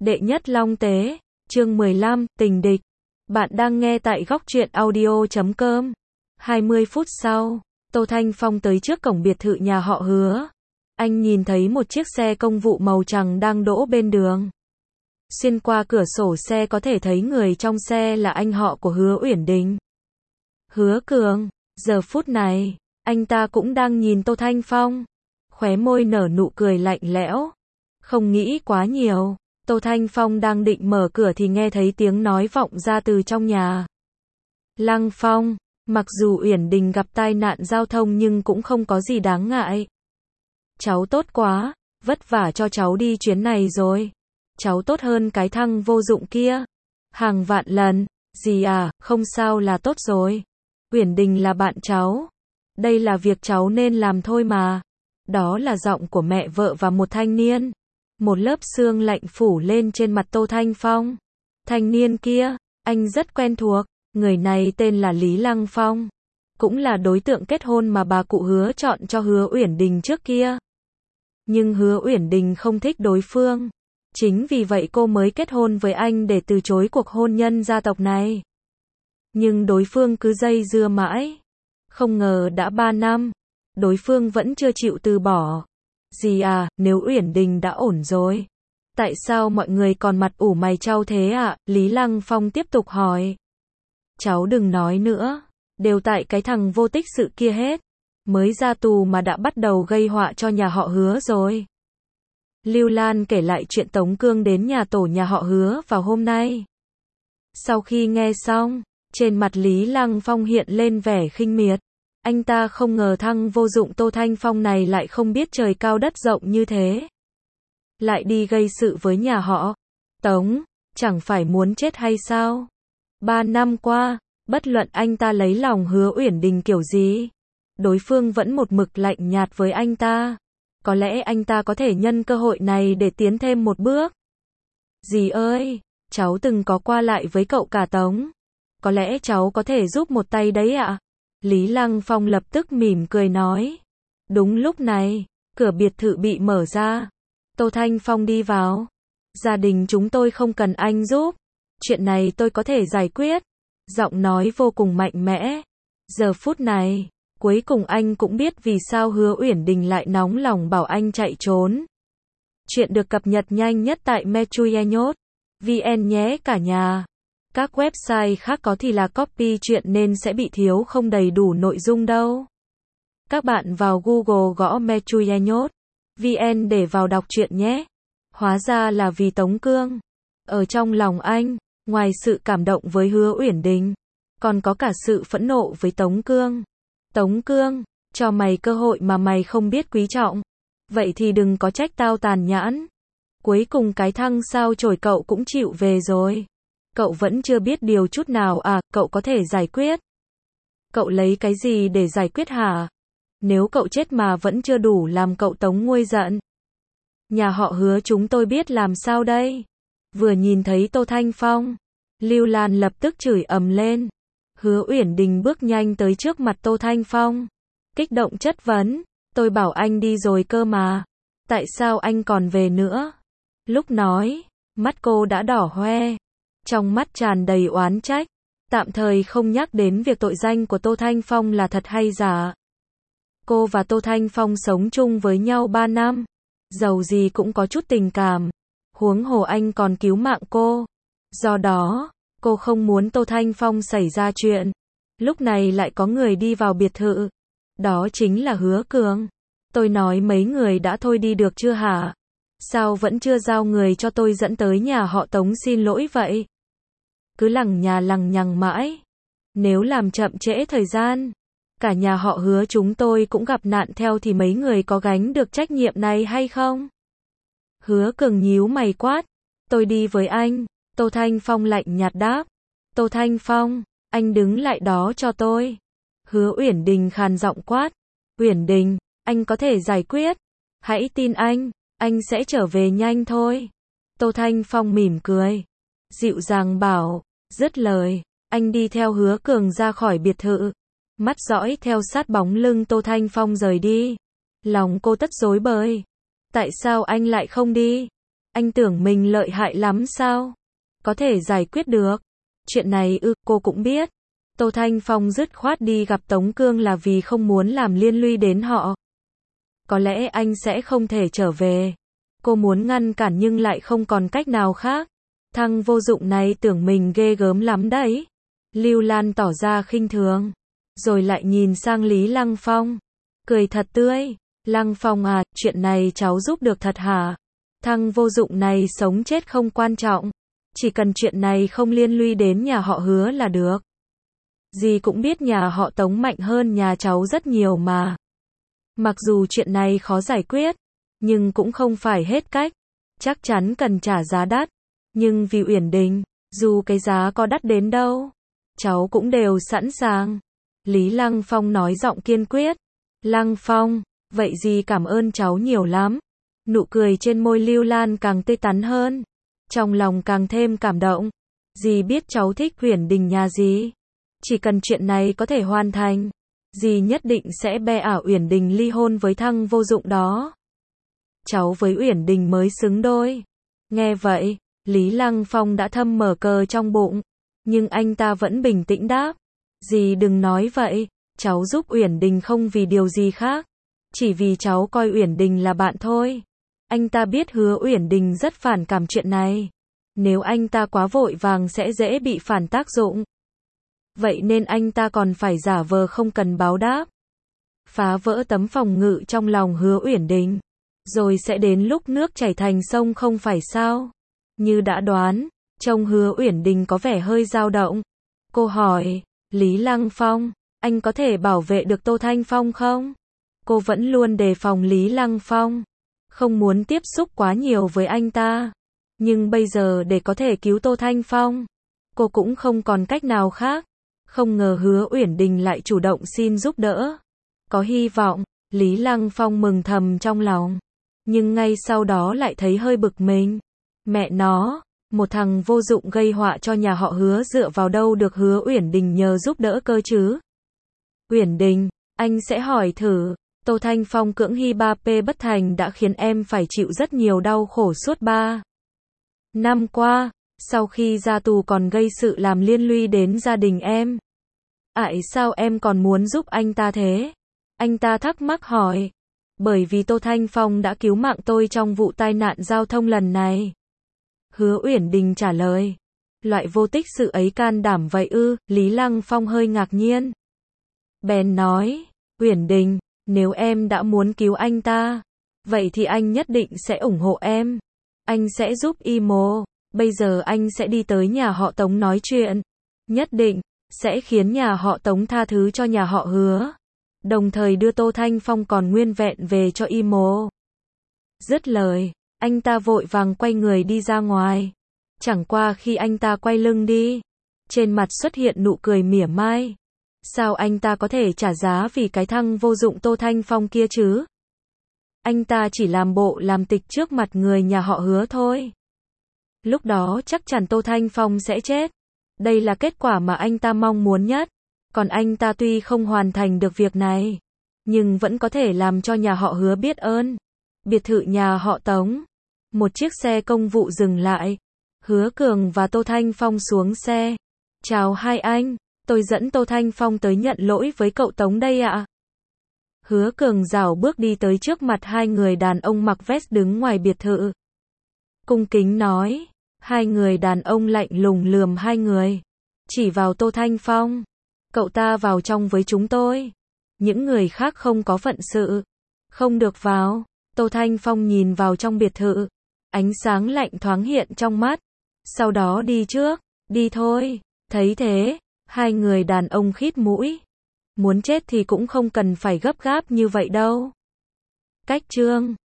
Đệ nhất Long Tế, chương 15, tình địch. Bạn đang nghe tại góc truyện audio.com. 20 phút sau, Tô Thanh Phong tới trước cổng biệt thự nhà họ Hứa. Anh nhìn thấy một chiếc xe công vụ màu trắng đang đỗ bên đường. Xuyên qua cửa sổ xe có thể thấy người trong xe là anh họ của Hứa Uyển Đình. Hứa Cường, giờ phút này, anh ta cũng đang nhìn Tô Thanh Phong. Khóe môi nở nụ cười lạnh lẽo. Không nghĩ quá nhiều, Tô Thanh Phong đang định mở cửa thì nghe thấy tiếng nói vọng ra từ trong nhà. Lăng Phong, mặc dù Uyển Đình gặp tai nạn giao thông nhưng cũng không có gì đáng ngại. Cháu tốt quá, vất vả cho cháu đi chuyến này rồi. Cháu tốt hơn cái thằng vô dụng kia. Hàng vạn lần, gì à, không sao là tốt rồi. Uyển Đình là bạn cháu. Đây là việc cháu nên làm thôi mà. Đó là giọng của mẹ vợ và một thanh niên. Một lớp sương lạnh phủ lên trên mặt Tô Thanh Phong. Thanh niên kia, anh rất quen thuộc. Người này tên là Lý Lăng Phong. Cũng là đối tượng kết hôn mà bà cụ Hứa chọn cho Hứa Uyển Đình trước kia. Nhưng Hứa Uyển Đình không thích đối phương. Chính vì vậy cô mới kết hôn với anh để từ chối cuộc hôn nhân gia tộc này. Nhưng đối phương cứ dây dưa mãi. Không ngờ đã 3 năm, đối phương vẫn chưa chịu từ bỏ. Gì à, nếu Uyển Đình đã ổn rồi, tại sao mọi người còn mặt ủ mày chau thế ạ? Lý Lăng Phong tiếp tục hỏi. Cháu đừng nói nữa, đều tại cái thằng vô tích sự kia hết. Mới ra tù mà đã bắt đầu gây họa cho nhà họ Hứa rồi. Lưu Lan kể lại chuyện Tống Cương đến nhà tổ nhà họ Hứa vào hôm nay. Sau khi nghe xong, trên mặt Lý Lăng Phong hiện lên vẻ khinh miệt. Anh ta không ngờ thằng vô dụng Tô Thanh Phong này lại không biết trời cao đất rộng như thế. Lại đi gây sự với nhà họ Tống, chẳng phải muốn chết hay sao? 3 năm qua, bất luận anh ta lấy lòng Hứa Uyển Đình kiểu gì, đối phương vẫn một mực lạnh nhạt với anh ta. Có lẽ anh ta có thể nhân cơ hội này để tiến thêm một bước. Dì ơi, cháu từng có qua lại với cậu cả Tống. Có lẽ cháu có thể giúp một tay đấy ạ. Lý Lăng Phong lập tức mỉm cười nói. Đúng lúc này, cửa biệt thự bị mở ra. Tô Thanh Phong đi vào. Gia đình chúng tôi không cần anh giúp. Chuyện này tôi có thể giải quyết. Giọng nói vô cùng mạnh mẽ. Giờ phút này, cuối cùng anh cũng biết vì sao Hứa Uyển Đình lại nóng lòng bảo anh chạy trốn. Chuyện được cập nhật nhanh nhất tại metruyehnyot.vn nhé cả nhà. Các website khác có thì là copy chuyện nên sẽ bị thiếu không đầy đủ nội dung đâu. Các bạn vào Google gõ metruyehnyot.vn để vào đọc chuyện nhé. Hóa ra là vì Tống Cương. Ở trong lòng anh, ngoài sự cảm động với Hứa Uyển Đình, còn có cả sự phẫn nộ với Tống Cương. Tống Cương, cho mày cơ hội mà mày không biết quý trọng. Vậy thì đừng có trách tao tàn nhẫn. Cuối cùng cái thằng sao chổi cậu cũng chịu về rồi. Cậu vẫn chưa biết điều chút nào à, cậu có thể giải quyết. Cậu lấy cái gì để giải quyết hả? Nếu cậu chết mà vẫn chưa đủ làm cậu Tống nguôi giận. Nhà họ Hứa chúng tôi biết làm sao đây? Vừa nhìn thấy Tô Thanh Phong, Lưu Lan lập tức chửi ầm lên. Hứa Uyển Đình bước nhanh tới trước mặt Tô Thanh Phong. Kích động chất vấn. Tôi bảo anh đi rồi cơ mà. Tại sao anh còn về nữa? Lúc nói, mắt cô đã đỏ hoe. Trong mắt tràn đầy oán trách. Tạm thời không nhắc đến việc tội danh của Tô Thanh Phong là thật hay giả. Cô và Tô Thanh Phong sống chung với nhau 3 năm. Dầu gì cũng có chút tình cảm. Huống hồ anh còn cứu mạng cô. Do đó, cô không muốn Tô Thanh Phong xảy ra chuyện. Lúc này lại có người đi vào biệt thự. Đó chính là Hứa Cường. Tôi nói mấy người đã thôi đi được chưa hả? Sao vẫn chưa giao người cho tôi dẫn tới nhà họ Tống xin lỗi vậy? Cứ lằng nhà lằng nhằng mãi. Nếu làm chậm trễ thời gian, cả nhà họ Hứa chúng tôi cũng gặp nạn theo thì mấy người có gánh được trách nhiệm này hay không? Hứa Cường nhíu mày quát. Tôi đi với anh. Tô Thanh Phong lạnh nhạt đáp. Tô Thanh Phong, anh đứng lại đó cho tôi. Hứa Uyển Đình khàn giọng quát. Uyển Đình, anh có thể giải quyết. Hãy tin anh sẽ trở về nhanh thôi. Tô Thanh Phong mỉm cười. Dịu dàng bảo. Dứt lời, anh đi theo Hứa Cường ra khỏi biệt thự. Mắt dõi theo sát bóng lưng Tô Thanh Phong rời đi. Lòng cô tất rối bời. Tại sao anh lại không đi? Anh tưởng mình lợi hại lắm sao? Có thể giải quyết được. Chuyện này cô cũng biết. Tô Thanh Phong dứt khoát đi gặp Tống Cương là vì không muốn làm liên lụy đến họ. Có lẽ anh sẽ không thể trở về. Cô muốn ngăn cản nhưng lại không còn cách nào khác. Thằng vô dụng này tưởng mình ghê gớm lắm đấy. Lưu Lan tỏ ra khinh thường. Rồi lại nhìn sang Lý Lăng Phong. Cười thật tươi. Lăng Phong à, chuyện này cháu giúp được thật hả? Thằng vô dụng này sống chết không quan trọng. Chỉ cần chuyện này không liên lụy đến nhà họ Hứa là được. Dì cũng biết nhà họ Tống mạnh hơn nhà cháu rất nhiều mà. Mặc dù chuyện này khó giải quyết, nhưng cũng không phải hết cách. Chắc chắn cần trả giá đắt. Nhưng vì Uyển Đình, dù cái giá có đắt đến đâu, cháu cũng đều sẵn sàng. Lý Lăng Phong nói giọng kiên quyết. Lăng Phong, vậy dì cảm ơn cháu nhiều lắm. Nụ cười trên môi Lưu Lan càng tươi tắn hơn. Trong lòng càng thêm cảm động. Dì biết cháu thích Uyển Đình nhà dì. Chỉ cần chuyện này có thể hoàn thành, dì nhất định sẽ be ảo Uyển Đình ly hôn với thằng vô dụng đó. Cháu với Uyển Đình mới xứng đôi. Nghe vậy, Lý Lăng Phong đã thầm mở cờ trong bụng. Nhưng anh ta vẫn bình tĩnh đáp. Dì đừng nói vậy. Cháu giúp Uyển Đình không vì điều gì khác. Chỉ vì cháu coi Uyển Đình là bạn thôi. Anh ta biết Hứa Uyển Đình rất phản cảm chuyện này. Nếu anh ta quá vội vàng sẽ dễ bị phản tác dụng. Vậy nên anh ta còn phải giả vờ không cần báo đáp. Phá vỡ tấm phòng ngự trong lòng Hứa Uyển Đình. Rồi sẽ đến lúc nước chảy thành sông không phải sao? Như đã đoán, trông Hứa Uyển Đình có vẻ hơi dao động. Cô hỏi, Lý Lăng Phong, anh có thể bảo vệ được Tô Thanh Phong không? Cô vẫn luôn đề phòng Lý Lăng Phong. Không muốn tiếp xúc quá nhiều với anh ta. Nhưng bây giờ để có thể cứu Tô Thanh Phong, cô cũng không còn cách nào khác. Không ngờ Hứa Uyển Đình lại chủ động xin giúp đỡ. Có hy vọng, Lý Lăng Phong mừng thầm trong lòng. Nhưng ngay sau đó lại thấy hơi bực mình. Mẹ nó, một thằng vô dụng gây họa cho nhà họ Hứa dựa vào đâu được Hứa Uyển Đình nhờ giúp đỡ cơ chứ? Uyển Đình, anh sẽ hỏi thử. Tô Thanh Phong cưỡng hy 3P bất thành đã khiến em phải chịu rất nhiều đau khổ suốt 3 năm qua. Sau khi ra tù còn gây sự làm liên lụy đến gia đình em. Tại sao em còn muốn giúp anh ta thế? Anh ta thắc mắc hỏi. Bởi vì Tô Thanh Phong đã cứu mạng tôi trong vụ tai nạn giao thông lần này. Hứa Uyển Đình trả lời. Loại vô tích sự ấy can đảm vậy ư? Lý Lăng Phong hơi ngạc nhiên. Bèn nói, Uyển Đình, nếu em đã muốn cứu anh ta, vậy thì anh nhất định sẽ ủng hộ em. Anh sẽ giúp Imo. Bây giờ anh sẽ đi tới nhà họ Tống nói chuyện. Nhất định sẽ khiến nhà họ Tống tha thứ cho nhà họ Hứa. Đồng thời đưa Tô Thanh Phong còn nguyên vẹn về cho Imo. Dứt lời, anh ta vội vàng quay người đi ra ngoài. Chẳng qua khi anh ta quay lưng đi, trên mặt xuất hiện nụ cười mỉa mai. Sao anh ta có thể trả giá vì cái thằng vô dụng Tô Thanh Phong kia chứ? Anh ta chỉ làm bộ làm tịch trước mặt người nhà họ Hứa thôi. Lúc đó chắc chắn Tô Thanh Phong sẽ chết. Đây là kết quả mà anh ta mong muốn nhất. Còn anh ta tuy không hoàn thành được việc này, nhưng vẫn có thể làm cho nhà họ Hứa biết ơn. Biệt thự nhà họ Tống. Một chiếc xe công vụ dừng lại. Hứa Cường và Tô Thanh Phong xuống xe. Chào hai anh, tôi dẫn Tô Thanh Phong tới nhận lỗi với cậu Tống đây ạ. Hứa Cường rảo bước đi tới trước mặt hai người đàn ông mặc vest đứng ngoài biệt thự. Cung kính nói. Hai người đàn ông lạnh lùng lườm hai người. Chỉ vào Tô Thanh Phong. Cậu ta vào trong với chúng tôi. Những người khác không có phận sự. Không được vào. Tô Thanh Phong nhìn vào trong biệt thự. Ánh sáng lạnh thoáng hiện trong mắt. Sau đó đi trước. Đi thôi. Thấy thế, hai người đàn ông khít mũi. Muốn chết thì cũng không cần phải gấp gáp như vậy đâu. Cách chương